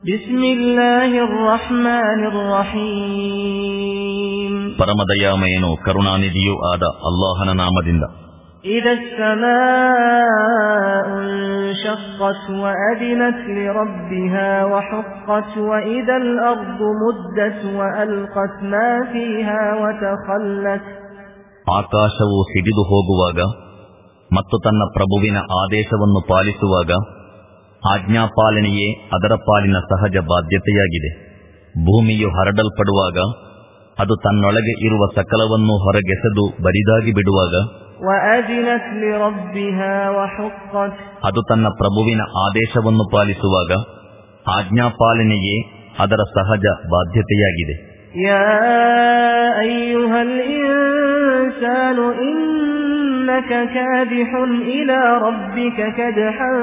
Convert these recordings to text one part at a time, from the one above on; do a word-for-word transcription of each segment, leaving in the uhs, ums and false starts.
ಬಿಸ್ಮಿಲ್ಲಾಹಿರ್ ರಹ್ಮಾನಿರ್ ರಹೀಮ್. ಪರಮದಯಾಮಯನು ಕರುಣಾನಿಧಿಯೂ ಆದ ಅಲ್ಲಾಹನ ನಾಮದಿಂದ. ಇದಸ್ ಸಮಾഉ ಶಕ್ಕತ್ ವಅದಿನತ್ ಲಿರಬ್ಬಿಹಾ ವಹುಕ್ಕತ್ ವಇದಲ್ ಅರ್ದು ಮುದ್ದತ್ ವಅಲ್ಕತ್ ಮಾ ಫೀಹಾ ವತಖಲ್ಲತ್. ಆಕಾಶವು ಸಿಡಿದು ಹೋಗುವಾಗ ಮತ್ತು ತನ್ನ ಪ್ರಭುವಿನ ಆದೇಶವನ್ನು ಪಾಲಿಸುವಾಗ ಆಜ್ಞಾಪಾಲನೆಯೇ ಅದರ ಪಾಲಿನ ಸಹಜ ಬಾಧ್ಯತೆಯಾಗಿದೆ. ಭೂಮಿಯು ಹರಡಲ್ಪಡುವಾಗ ಅದು ತನ್ನೊಳಗೆ ಇರುವ ಸಕಲವನ್ನು ಹೊರಗೆಸೆದು ಬರಿದಾಗಿ ಬಿಡುವಾಗ ಅದು ತನ್ನ ಪ್ರಭುವಿನ ಆದೇಶವನ್ನು ಪಾಲಿಸುವಾಗ ಆಜ್ಞಾಪಾಲನೆಯೇ ಅದರ ಸಹಜ ಬಾಧ್ಯತೆಯಾಗಿದೆ. ಯಾ ಅಯ್ಯುಹಲ್ ಇನ್ಸಾನು ಇನ್ನಕ ಕಾದಿಹುನ್ ಇಲಾ ರಬ್ಬಿಕ ಕದ್ಹನ್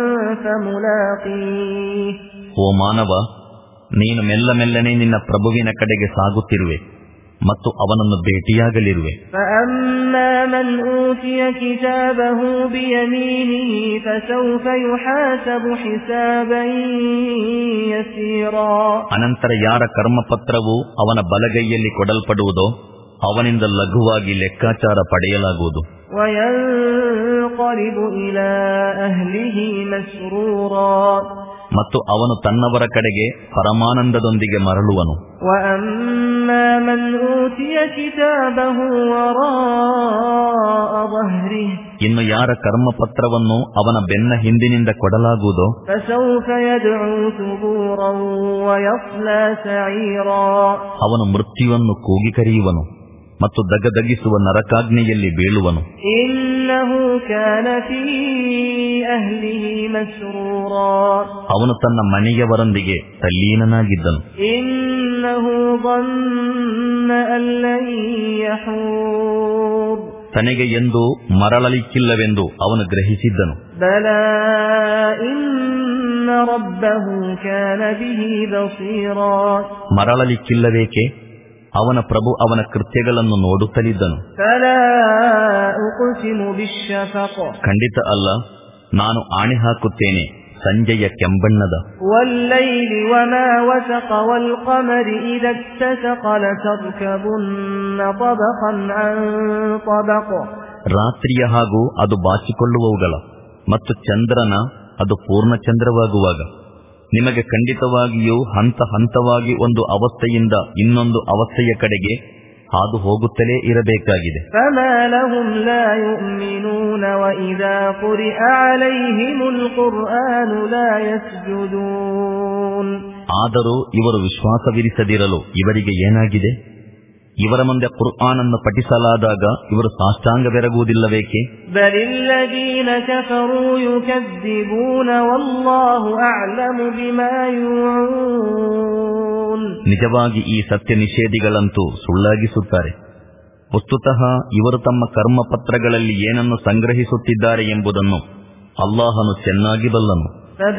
ಫಮುಲಾಕೀಹ್. ಓ ಮಾನವ, ನೀನು ಮೆಲ್ಲ ಮೆಲ್ಲನೆ ನಿನ್ನ ಪ್ರಭುವಿನ ಕಡೆಗೆ ಸಾಗುತ್ತಿರುವೆ ಮತ್ತು ಅವನನ್ನು ಭೇಟಿಯಾಗಲಿರುವೆ. ಫಅಮ್ಮಾ ಮನ್ ಊತಿಯ ಕಿತಾಬಹು ಬಿಯಮೀನಿಹಿ ಫಸೌಫ ಯುಹಾಸಬು ಹಿಸಾಬನ್ ಯಸೀರಾ. ಅನಂತರ ಯಾರ ಕರ್ಮಪತ್ರವು ಅವನ ಬಲಗೈಯಲ್ಲಿ ಕೊಡಲ್ಪಡುವುದೋ ಅವನಿಂದ ಲಘುವಾಗಿ ಲೆಕ್ಕಾಚಾರ ಪಡೆಯಲಾಗುವುದು. ವಯನ್ಕಲಿಬು ಇಲಾ ಅಹ್ಲಿಹಿ ಮಸ್ರೂರಾ. ಮತ್ತು ಅವನು ತನ್ನವರ ಕಡೆಗೆ ಪರಮಾನಂದದೊಂದಿಗೆ ಮರಳುವನು. ವಅಮ್ಮಾ ಮನ್ ಊತಿಯ ಕಿತಾಬಹು ವರಾಅ ظهರಿಹಿ. ಇನ್ನು ಯಾರ ಕರ್ಮಪತ್ರವನ್ನು ಅವನ ಬೆನ್ನ ಹಿಂದಿನಿಂದ ಕೊಡಲಾಗುವುದೋ ಫಸೌಫ ಯದ್ഉ ಸುಬೂರನ್ ವಯಸ್ಲಾ ಸഈರಾ. ಅವನು ಮೃತ್ಯುವನ್ನು ಕೂಗಿ ಕರೆಯುವನು ಮತ್ತು ದಗದಗಿಸುವ ನರಕಾಗ್ನಿಯಲ್ಲಿ ಬೀಳುವನು. ಇನ್ನಹು ಕಾನ ಫೀ ಅಹ್ಲಿಹಿ ಮಸ್ರೂರಾ. ಅವನು ತನ್ನ ಮನೆಯವರೊಂದಿಗೆ ತಲ್ಲೀನನಾಗಿದ್ದನು. ಇನ್ನಹು ظن ಅನ್ ಲನ್ ಯಹೂರ್. ತನಗೆ ಎಂದು ಮರಳಲಿಕ್ಕಿಲ್ಲವೆಂದು ಅವನು ಗ್ರಹಿಸಿದ್ದನು. ಬಲಾ ಇನ್ನ ರಬ್ಬಹು ಕಾನ ಬಿಹಿ ಬಸೀರಾ. ಮರಳಲಿಕ್ಕಿಲ್ಲವೇಕೆ? ಅವನ ಪ್ರಭು ಅವನ ಕೃತ್ಯಗಳನ್ನು ನೋಡುತ್ತಲಿದ್ದನು. ಖಂಡಿತ ಅಲ್ಲ, ನಾನು ಆಣೆ ಹಾಕುತ್ತೇನೆ ಸಂಜೆಯ ಕೆಂಬಣ್ಣದ. ರಾತ್ರಿಯ ಹಾಗೂ ಅದು ಬಾಚಿಕೊಳ್ಳುವವುಗಳ ಮತ್ತು ಚಂದ್ರನ ಅದು ಪೂರ್ಣಚಂದ್ರವಾಗುವಾಗ ನಿಮಗೆ ಖಂಡಿತವಾಗಿಯೂ ಹಂತ ಹಂತವಾಗಿ ಒಂದು ಅವಸ್ಥೆಯಿಂದ ಇನ್ನೊಂದು ಅವಸ್ಥೆಯ ಕಡೆಗೆ ಹಾದು ಹೋಗುತ್ತಲೇ ಇರಬೇಕಾಗಿದೆ. ಆದರೂ ಇವರು ವಿಶ್ವಾಸವಿರಿಸದಿರಲು ಇವರಿಗೆ ಏನಾಗಿದೆ? ಇವರ ಮುಂದೆ ಕುರ್ಆನನ್ನು ಪಠಿಸಲಾದಾಗ ಇವರು ಸಾಷ್ಟಾಂಗವೆರಗುವುದಿಲ್ಲವೇಕೆ? ನಿಜವಾಗಿ ಈ ಸತ್ಯ ನಿಷೇಧಿಗಳಂತೂ ಸುಳ್ಳಾಗಿಸುತ್ತಾರೆ. ವಸ್ತುತಃ ಇವರು ತಮ್ಮ ಕರ್ಮಪತ್ರಗಳಲ್ಲಿ ಏನನ್ನು ಸಂಗ್ರಹಿಸುತ್ತಿದ್ದಾರೆ ಎಂಬುದನ್ನು ಅಲ್ಲಾಹನು ಚೆನ್ನಾಗಿ ಬಲ್ಲನು.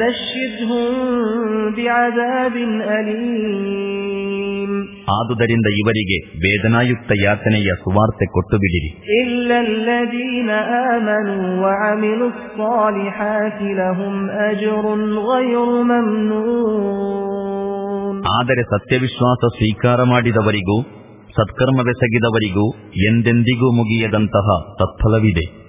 ಆದುದರಿಂದ ಇವರಿಗೆ ವೇದನಾಯುಕ್ತ ಯಾತನೆಯ ಸುವಾರ್ತೆ ಕೊಟ್ಟು ಬಿಡಿರಿ. ಆದರೆ ಸತ್ಯವಿಶ್ವಾಸ ಸ್ವೀಕಾರ ಮಾಡಿದವರಿಗೂ ಸತ್ಕರ್ಮವೆಸಗಿದವರಿಗೂ ಎಂದೆಂದಿಗೂ ಮುಗಿಯದಂತಹ ಸತ್ಫಲವಿದೆ.